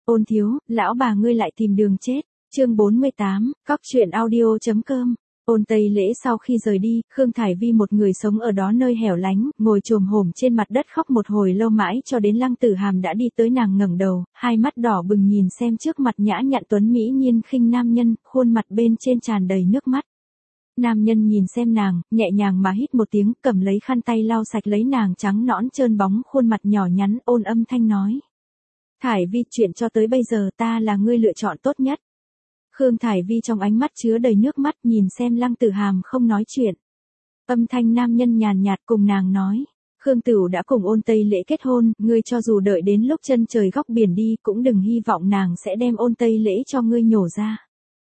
Ôn thiếu, lão bà ngươi lại tìm đường chết. Chương 48, cóc truyện audio.com. Ôn Tây Lễ sau khi rời đi, Khương Thải Vi một người sống ở đó nơi hẻo lánh, ngồi chồm hổm trên mặt đất khóc một hồi lâu mãi cho đến Lăng Tử Hàm đã đi tới, nàng ngẩng đầu, hai mắt đỏ bừng nhìn xem trước mặt nhã nhặn tuấn mỹ nhiên khinh nam nhân, khuôn mặt bên trên tràn đầy nước mắt. Nam nhân nhìn xem nàng, nhẹ nhàng mà hít một tiếng, cầm lấy khăn tay lau sạch lấy nàng trắng nõn trơn bóng khuôn mặt nhỏ nhắn, ôn âm thanh nói. Thải Vi, chuyện cho tới bây giờ ta là ngươi lựa chọn tốt nhất. Khương Thải Vi trong ánh mắt chứa đầy nước mắt nhìn xem Lăng Tử Hàm không nói chuyện. Âm thanh nam nhân nhàn nhạt cùng nàng nói. Khương Tửu đã cùng Ôn Tây Lễ kết hôn, ngươi cho dù đợi đến lúc chân trời góc biển đi cũng đừng hy vọng nàng sẽ đem Ôn Tây Lễ cho ngươi nhổ ra.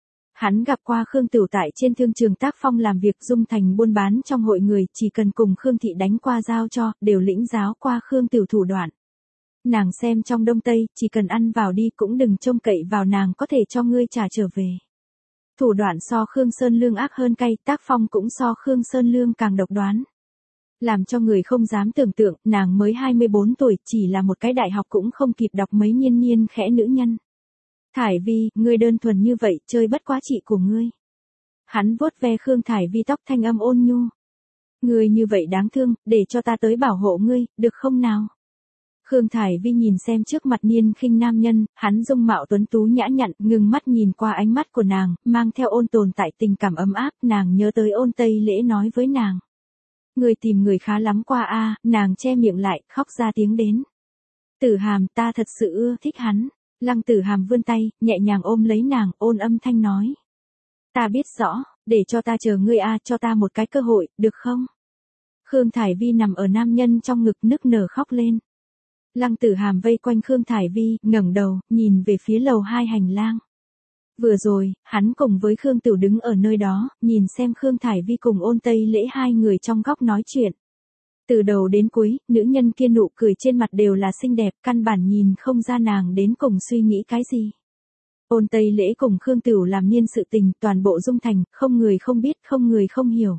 Hắn gặp qua Khương Tửu tại trên thương trường tác phong làm việc dung thành buôn bán trong hội người, chỉ cần cùng Khương Thị đánh qua giao cho, đều lĩnh giáo qua Khương Tửu thủ đoạn. Nàng xem trong Đông Tây, chỉ cần ăn vào đi cũng đừng trông cậy vào nàng có thể cho ngươi trả trở về. Thủ đoạn so Khương Sơn Lương ác hơn cay, tác phong cũng so Khương Sơn Lương càng độc đoán. Làm cho người không dám tưởng tượng, nàng mới 24 tuổi, chỉ là một cái đại học cũng không kịp đọc mấy nhiên nhiên khẽ nữ nhân. Thải Vi, ngươi đơn thuần như vậy, chơi bất quá chị của ngươi. Hắn vuốt ve Khương Thải Vi tóc thanh âm ôn nhu. Ngươi như vậy đáng thương, để cho ta tới bảo hộ ngươi, được không nào? Khương Thải Vi nhìn xem trước mặt niên khinh nam nhân, hắn dung mạo tuấn tú nhã nhặn, ngừng mắt nhìn qua ánh mắt của nàng, mang theo ôn tồn tại tình cảm ấm áp, nàng nhớ tới Ôn Tây Lễ nói với nàng. Người tìm người khá lắm qua a, nàng che miệng lại, khóc ra tiếng đến. Tử Hàm, ta thật sự ưa thích hắn. Lăng Tử Hàm vươn tay, nhẹ nhàng ôm lấy nàng, ôn âm thanh nói. Ta biết rõ, để cho ta chờ ngươi a, cho ta một cái cơ hội, được không? Khương Thải Vi nằm ở nam nhân trong ngực nức nở khóc lên. Lăng Tử Hàm vây quanh Khương Thải Vi, ngẩng đầu, nhìn về phía lầu 2 hành lang. Vừa rồi, hắn cùng với Khương Tửu đứng ở nơi đó, nhìn xem Khương Thải Vi cùng Ôn Tây Lễ hai người trong góc nói chuyện. Từ đầu đến cuối, nữ nhân kia nụ cười trên mặt đều là xinh đẹp, căn bản nhìn không ra nàng đến cùng suy nghĩ cái gì. Ôn Tây Lễ cùng Khương Tửu làm niên sự tình, toàn bộ dung thành, không người không biết, không người không hiểu.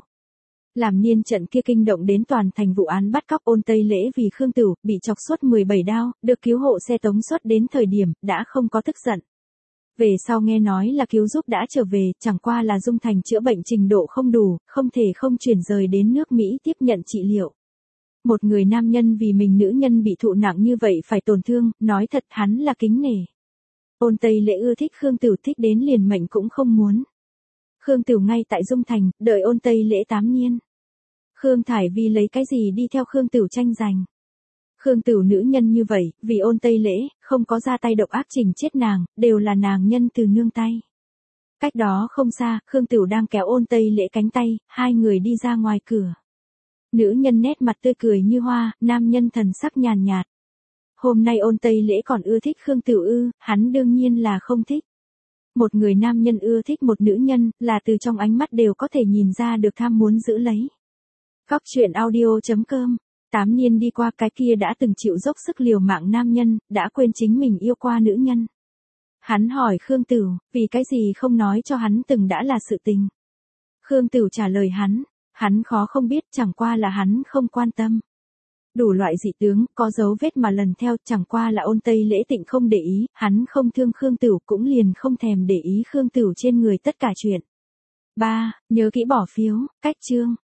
Làm niên trận kia kinh động đến toàn thành vụ án bắt cóc Ôn Tây Lễ vì Khương Tửu, bị chọc suốt 17 đao, được cứu hộ xe tống xuất đến thời điểm, đã không có tức giận. Về sau nghe nói là cứu giúp đã trở về, chẳng qua là dung thành chữa bệnh trình độ không đủ, không thể không chuyển rời đến nước Mỹ tiếp nhận trị liệu. Một người nam nhân vì mình nữ nhân bị thụ nặng như vậy phải tổn thương, nói thật hắn là kính nể. Ôn Tây Lễ ưa thích Khương Tửu thích đến liền mệnh cũng không muốn. Khương Tửu ngay tại dung thành, đợi Ôn Tây Lễ 8 niên. Khương Thải Vi lấy cái gì đi theo Khương Tửu tranh giành. Khương Tửu nữ nhân như vậy, vì Ôn Tây Lễ, không có ra tay độc ác chỉnh chết nàng, đều là nàng nhân từ nương tay. Cách đó không xa, Khương Tửu đang kéo Ôn Tây Lễ cánh tay, hai người đi ra ngoài cửa. Nữ nhân nét mặt tươi cười như hoa, nam nhân thần sắc nhàn nhạt. Hôm nay Ôn Tây Lễ còn ưa thích Khương Tửu ư, hắn đương nhiên là không thích. Một người nam nhân ưa thích một nữ nhân, là từ trong ánh mắt đều có thể nhìn ra được tham muốn giữ lấy. Cóc truyện audio.com. 8 niên đi qua, cái kia đã từng chịu dốc sức liều mạng nam nhân, đã quên chính mình yêu qua nữ nhân. Hắn hỏi Khương Tửu, vì cái gì không nói cho hắn từng đã là sự tình. Khương Tửu trả lời hắn khó không biết, chẳng qua là hắn không quan tâm. Đủ loại dị tướng, có dấu vết mà lần theo, chẳng qua là Ôn Tây Lễ tịnh không để ý, hắn không thương Khương Tửu cũng liền không thèm để ý Khương Tửu trên người tất cả chuyện. 3. Nhớ kỹ bỏ phiếu, cách chương.